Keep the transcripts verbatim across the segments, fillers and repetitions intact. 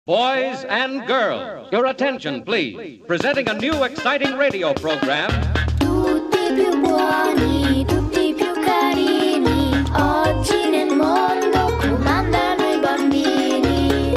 Boys and girls, your attention please. Presenting a new exciting radio program. Tutti più buoni, tutti più carini. Oggi nel mondo comandano i bambini.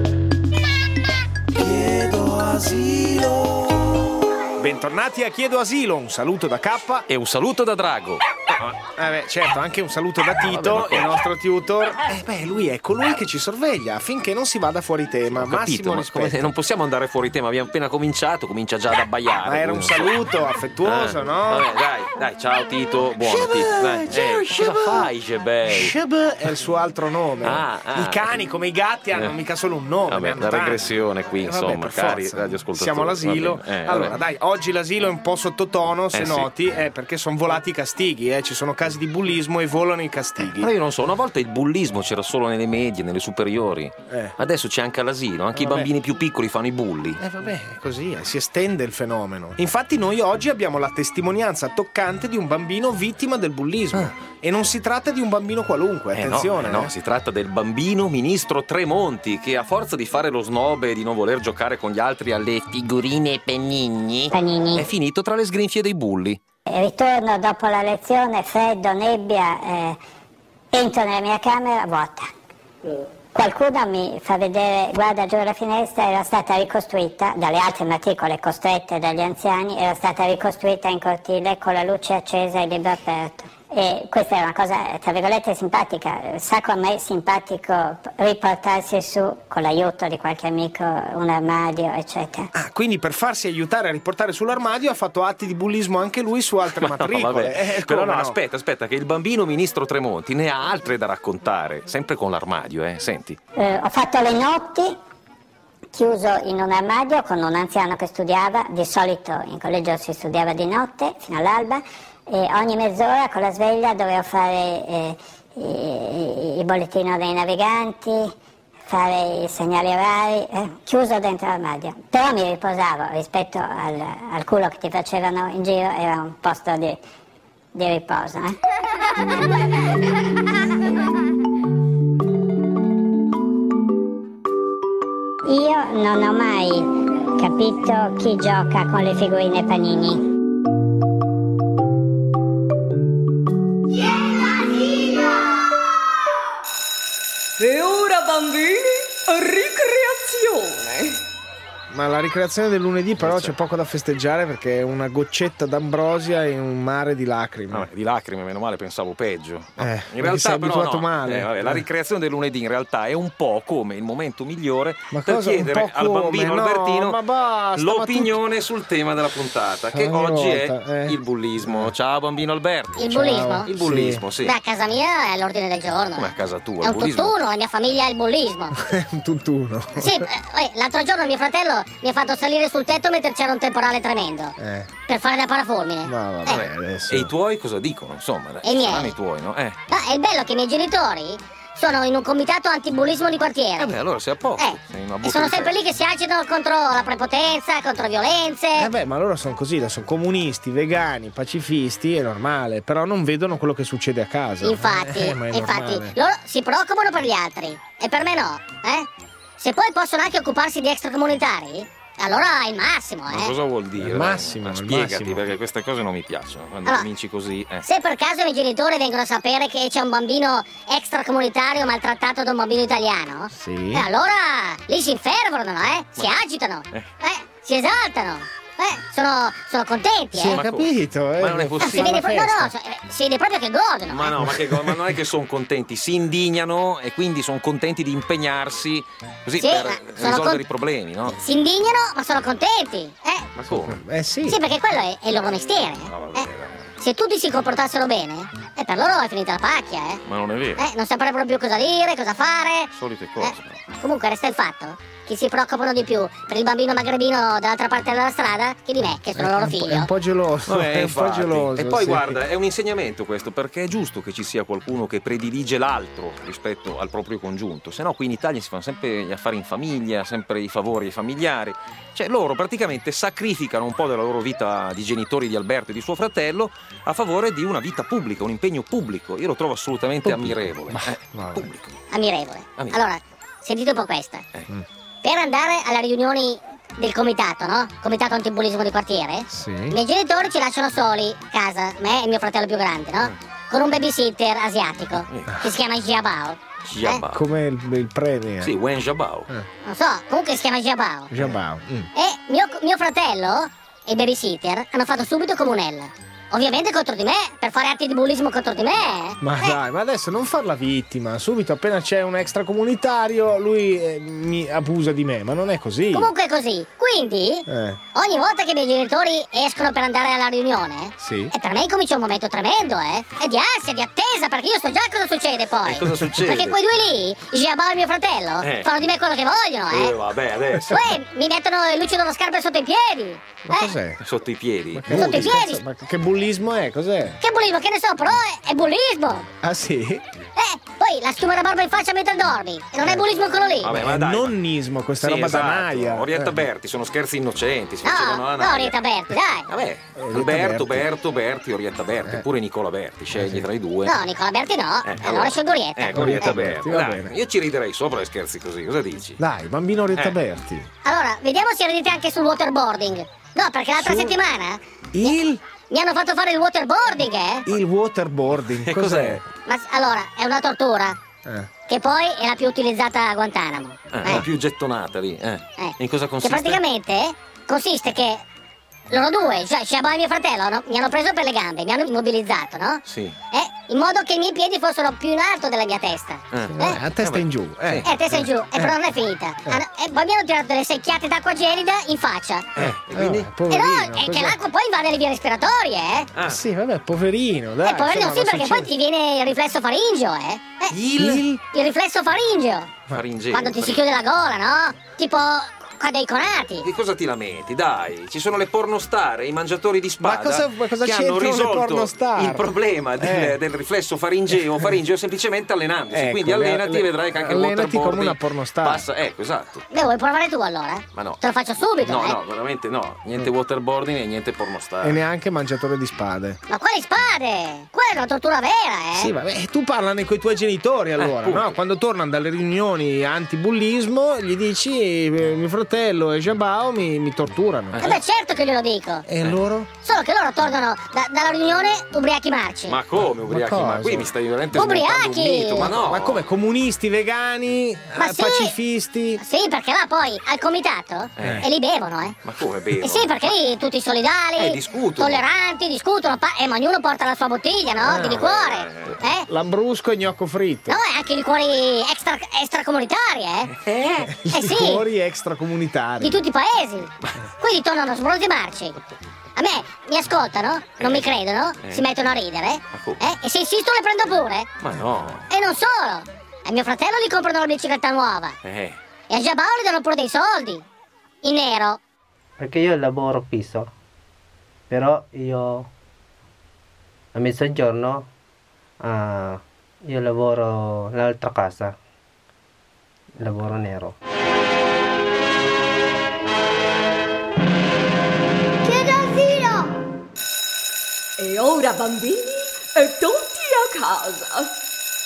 Chiedo asilo. Bentornati a Chiedo Asilo, un saluto da K e un saluto da Drago. Eh beh, certo, anche un saluto da Tito, vabbè, il nostro tutor. Eh beh, lui è colui che ci sorveglia affinché non si vada fuori tema. Ho Massimo capito, ma rispetto. come- non possiamo andare fuori tema, abbiamo appena cominciato, comincia già ad abbaiare. Ma era un quindi non so. saluto affettuoso, Ah, no? Vabbè, dai, dai, ciao Tito, buono Shebe, Tito. Dai, ciao, eh, Shebe. cosa fai, Shebe? Shebe è il suo altro nome. Ah, ah. I cani, come i gatti, hanno Eh. mica solo un nome. Vabbè, ne hanno la tanti. regressione qui, Eh, vabbè, insomma, per cari forza. radioascoltatori. Siamo all'asilo. Va bene, eh, allora, vabbè. dai, oggi l'asilo è un po' sottotono, se Eh, sì. noti, eh, perché sono volati i castighi, eh. Ci sono casi di bullismo e volano i castighi. Però io non so, una volta il bullismo c'era solo nelle medie, nelle superiori. Eh. Adesso c'è anche all'asilo, anche Eh, i vabbè. bambini più piccoli fanno i bulli. Eh vabbè, è così, eh, si estende il fenomeno. Infatti noi oggi abbiamo la testimonianza toccante di un bambino vittima del bullismo. E non si tratta di un bambino qualunque, Eh, attenzione. no, eh, no, si tratta del bambino ministro Tremonti che a forza di fare lo snob e di non voler giocare con gli altri alle figurine e pennini Panini. è finito tra le sgrinfie dei bulli. Ritorno dopo la lezione, freddo, nebbia, eh, entro nella mia camera, vuota. Qualcuno mi fa vedere, guarda giù la finestra, era stata ricostruita dalle altre matricole costrette dagli anziani, era stata ricostruita in cortile con la luce accesa e il libro aperto. E questa è una cosa, tra virgolette, simpatica. Sacco a me simpatico riportarsi su, con l'aiuto di qualche amico, un armadio, eccetera. Ah, quindi per farsi aiutare a riportare sull'armadio ha fatto atti di bullismo anche lui su altre No, matricole. vabbè. Eh, Però come no, aspetta, aspetta, che il bambino ministro Tremonti ne ha altre da raccontare, sempre con l'armadio, eh, senti. Eh, ho fatto le notti chiuso in un armadio con un anziano che studiava, di solito in collegio si studiava di notte fino all'alba, e ogni mezz'ora con la sveglia dovevo fare eh, i- il bollettino dei naviganti, fare i segnali orari, eh, chiuso dentro l'armadio. Però mi riposavo rispetto al, al culo che ti facevano in giro, era un posto di, di riposo. Eh. Io non ho mai capito chi gioca con le figurine Panini. E ora bambini, ricreazione. Ma la ricreazione del lunedì però c'è poco da festeggiare perché è una goccetta d'ambrosia in un mare di lacrime. Vabbè, di lacrime, meno male, pensavo peggio. No, Eh, in perché realtà sei però abituato no. male. Eh, vabbè, la Eh. ricreazione del lunedì in realtà è un po' come il momento migliore Ma per cosa un chiedere po' al come? bambino No, Albertino ma basta, ma l'opinione sul tema della puntata, che Ogni oggi volta, è eh. il bullismo. Ciao bambino Alberto. Il bullismo? Il bullismo, sì. Beh, a casa mia è all'ordine del giorno. Come a casa tua, È il un bullismo. tutt'uno, la mia famiglia è il bullismo. È un tutt'uno. Sì, eh, eh, l'altro giorno mio fratello mi ha fatto salire sul tetto mentre c'era un temporale tremendo. Eh. Per fare da parafulmine. Ma vabbè, Eh, adesso. E i tuoi cosa dicono? Insomma, dai, E i miei? saranno i tuoi, no? Eh. ma è il bello che i miei genitori sono in un comitato antibullismo di quartiere. Eh beh, allora sei a posto. Eh, sei una e botta sono di sempre ferro. lì che si agitano contro la prepotenza, contro le violenze. Eh beh, ma loro sono così, sono comunisti, vegani, pacifisti, è normale, però non vedono quello che succede a casa. Infatti, Eh, ma è infatti, normale. loro si preoccupano per gli altri. E per me no, eh? Se poi possono anche occuparsi di extracomunitari, allora è il massimo, Ma eh? cosa vuol dire? Al Dai, massimo, ma al spiegati, massimo. perché queste cose non mi piacciono. Quando Allora, cominci così, eh. Se per caso i miei genitori vengono a sapere che c'è un bambino extracomunitario maltrattato da un bambino italiano, Sì. eh, allora lì si infervorano, eh? Si agitano, Eh. eh? Si esaltano, eh? Sono, sono contenti, Sì, eh? ho Ma capito, eh. Ma non è Ah, si possibile. vede, Alla pro- no, no, festa. so- eh, si vede proprio che godono. Ma eh. no, ma, che, co- ma non è che sono contenti, si indignano e quindi sono contenti di impegnarsi così Sì, per ma sono risolvere con- i problemi, no? Si indignano, ma sono contenti, eh? Ma come? Eh sì. Sì, perché quello è, è il loro mestiere. No, vabbè, eh. dai. Se tutti si comportassero bene, eh, per loro è finita la pacchia, eh. Ma non è vero. Eh, non saprebbero più cosa dire, cosa fare. Solite cose. Eh, comunque resta il fatto che si preoccupano di più per il bambino magrebino dall'altra parte della strada che di me, che sono loro È un po'- figlio. È un po' geloso, Vabbè, è un po' infatti. geloso. E poi sì. guarda, è un insegnamento questo, perché è giusto che ci sia qualcuno che predilige l'altro rispetto al proprio congiunto, se no qui in Italia si fanno sempre gli affari in famiglia, sempre i favori ai familiari, cioè loro praticamente sacrificano un po' della loro vita di genitori di Alberto e di suo fratello a favore di una vita pubblica, un impegno pubblico. Io lo trovo assolutamente Pubblico. ammirevole. Ma- Eh, vabbè. pubblico. Ammirevole. Ammirevole. Allora, sentite un po' questa. Eh. per andare alle riunioni del comitato, no? Comitato antibullismo di quartiere. Sì. I miei genitori ci lasciano soli a casa, me e mio fratello più grande, no? Con un babysitter asiatico che si chiama Jiabao. Jiabao. Come il, il premier. Sì, Wen Jiabao. Non so, comunque si chiama Jiabao. Jiabao. Mm. E mio, mio fratello e il babysitter hanno fatto subito comunella. Ovviamente contro di me, per fare atti di bullismo contro di me. Ma Eh, dai, ma adesso non farla vittima. Subito appena c'è un extracomunitario lui eh, mi abusa di me, ma non è così. Comunque è così. Quindi, Eh. ogni volta che i miei genitori escono per andare alla riunione, Sì. e per me comincia un momento tremendo, eh. È di ansia, di attesa, perché io so già cosa succede poi. E cosa succede? Perché quei due lì, Jiabao e mio fratello, Eh. fanno di me quello che vogliono, Eh, eh. vabbè, adesso. Poi mi mettono e lucido scarpe sotto i piedi. Ma eh. cos'è? Sotto i piedi. Ma che, Sotto i piedi. cazzo- ma che bullismo è? Cos'è? Che bullismo, che ne so, però è, è bullismo. Ah sì? Eh, poi la schiuma da barba in faccia mentre dormi. E non è bullismo quello lì. Vabbè, È ma dai, ma- nonnismo, questa Sì, roba esatto. da naia. Orietta Eh. Berti, sono scherzi innocenti, si facevano la No, naia. no, Orietta Berti, dai. Vabbè, Orietta Alberto, Berti. Berto, Berti, Orietta Berti, oppure Nicola Berti, scegli tra i due. No, Nicola Berti no. Eh, allora scelgo Orietta. Ecco, Orietta Eh, Berti, va dai, bene. io ci riderei sopra le scherzi così, cosa dici? Dai, bambino Orietta Eh. Berti. Allora, vediamo se ridete anche sul waterboarding. No, perché l'altra Su- settimana Il, mi hanno fatto fare il waterboarding, eh? il waterboarding. E Cos'è? Ma s- allora, è una tortura. Eh. Che poi è la più utilizzata a Guantanamo. Eh, la più gettonata lì, eh. Eh. In cosa Che consiste? praticamente consiste che loro due, cioè Sciabò e mio fratello, no? Mi hanno preso per le gambe, mi hanno immobilizzato, no? Sì. Eh, in modo che i miei piedi fossero più in alto della mia testa. Eh. Eh, a testa Eh, in giù. Eh. Eh, testa in giù, e però non è finita. Hanno- e poi mi hanno tirato delle secchiate d'acqua gelida in faccia. Eh, e quindi? Eh, E poverino. no, è che cos'è? l'acqua poi invade le vie respiratorie, eh? Ah, Sì, vabbè, poverino, dai. Eh, poverino insomma, sì, non perché succede. poi ti viene il riflesso faringeo, eh? eh il il riflesso faringeo. faringeo. Quando ti si chiude la gola, no? Tipo qua dei conati. Di cosa ti lamenti? Dai, ci sono le pornostar, i mangiatori di spada Ma cosa- ma cosa che hanno c'entrano le risolto pornostar? il problema del, Eh. del riflesso faringeo faringeo semplicemente allenandosi. Ecco, Quindi le- allenati le- e vedrai che anche il allenati waterboarding come una pornostar. passa, ecco, esatto. Beh, vuoi provare tu allora? Ma no. Te lo faccio subito, No, eh? no, veramente no. Niente waterboarding e niente pornostar. E neanche mangiatore di spade. Ma quali spade? Quella è una tortura vera, eh? Sì, vabbè, tu parlane con i tuoi genitori allora, appunto. no? Quando tornano dalle riunioni antibullismo, gli dici eh, mio fratello e Jabao mi, mi torturano. Eh beh, certo che glielo dico. E loro? Solo che loro tornano da- dalla riunione ubriachi marci. Ma come ubriachi? Ma Ma, cosa? qui mi stai veramente Ubriachi! smontando un mito. Ma no. Ma come comunisti, vegani, Ma eh, sì. pacifisti? Sì, perché là poi al comitato Eh. e li bevono, eh? Ma come bevono? Eh sì, perché lì tutti solidali, Eh, discutono. tolleranti, discutono, pa- eh, ma ognuno porta la sua bottiglia, no? Di liquore, eh? Lambrusco e gnocco fritto. No, e anche liquori extra, extracomunitari, eh? Eh? Eh sì, Liquori extracomunitari. di tutti i paesi. Quindi tornano sbronzi marci. A me mi ascoltano, non mi credono, Eh. si mettono a ridere, Ma come? eh? E se insisto le prendo pure. Ma no. E non solo. A mio fratello gli comprano la bicicletta nuova. Eh. E a Jabao gli danno pure dei soldi. In nero. Perché io lavoro fisso, però io a mezzogiorno ah, io lavoro nell'altra casa, lavoro nero. Chiedo asilo! E ora, bambini, e tutti a casa.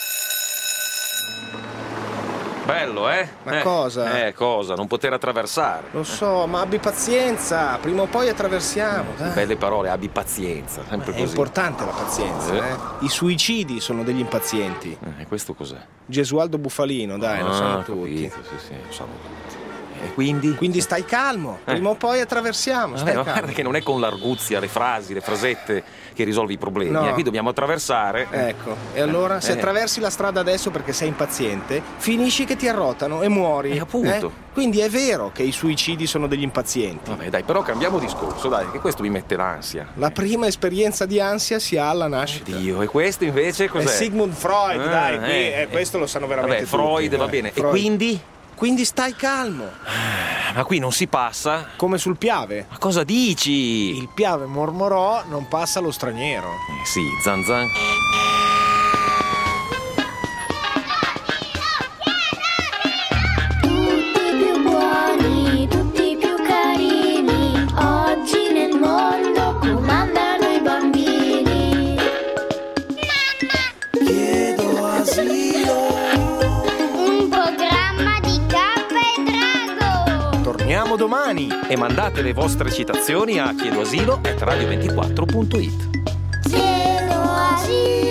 Bello, eh? Ma Eh, cosa? Eh, cosa? Non poter attraversare. Lo so, ma abbi pazienza, prima o poi attraversiamo. Dai. Belle parole, abbi pazienza, sempre È così. importante la pazienza, Eh. eh? I suicidi sono degli impazienti. Eh, questo cos'è? Gesualdo Bufalino, dai, lo Ah, sanno ho tutti. capito, sì, sì, lo sanno tutti. E quindi? Quindi stai calmo, Eh. prima o poi attraversiamo, Vabbè, stai ma calmo. guarda che non è con l'arguzia, le frasi, le frasette che risolvi i problemi. No. eh. Qui dobbiamo attraversare. Ecco, e allora se Eh. attraversi la strada adesso perché sei impaziente, finisci che ti arrotano e muori. Eh, appunto. eh? Quindi è vero che i suicidi sono degli impazienti. Vabbè, dai, però cambiamo discorso, dai, che questo mi mette l'ansia. La prima esperienza di ansia si ha alla nascita. Dio, e questo invece cos'è? È Sigmund Freud, Ah, dai, qui, eh, eh, questo lo sanno veramente Vabbè, tutti. Freud, va eh. bene. Freud. E quindi? Quindi stai calmo, Ma qui non si passa? come sul Piave. Ma cosa dici? Il Piave mormorò, non passa lo straniero. Eh, sì, zan zan. Tutti più buoni, tutti più carini. Oggi nel mondo comandano i bambini. Chiedo asilo. Un programma di K e Drago. Torniamo domani. E mandate le vostre citazioni a chiedoasilo chiocciola radio ventiquattro punto it. Chiedo asilo.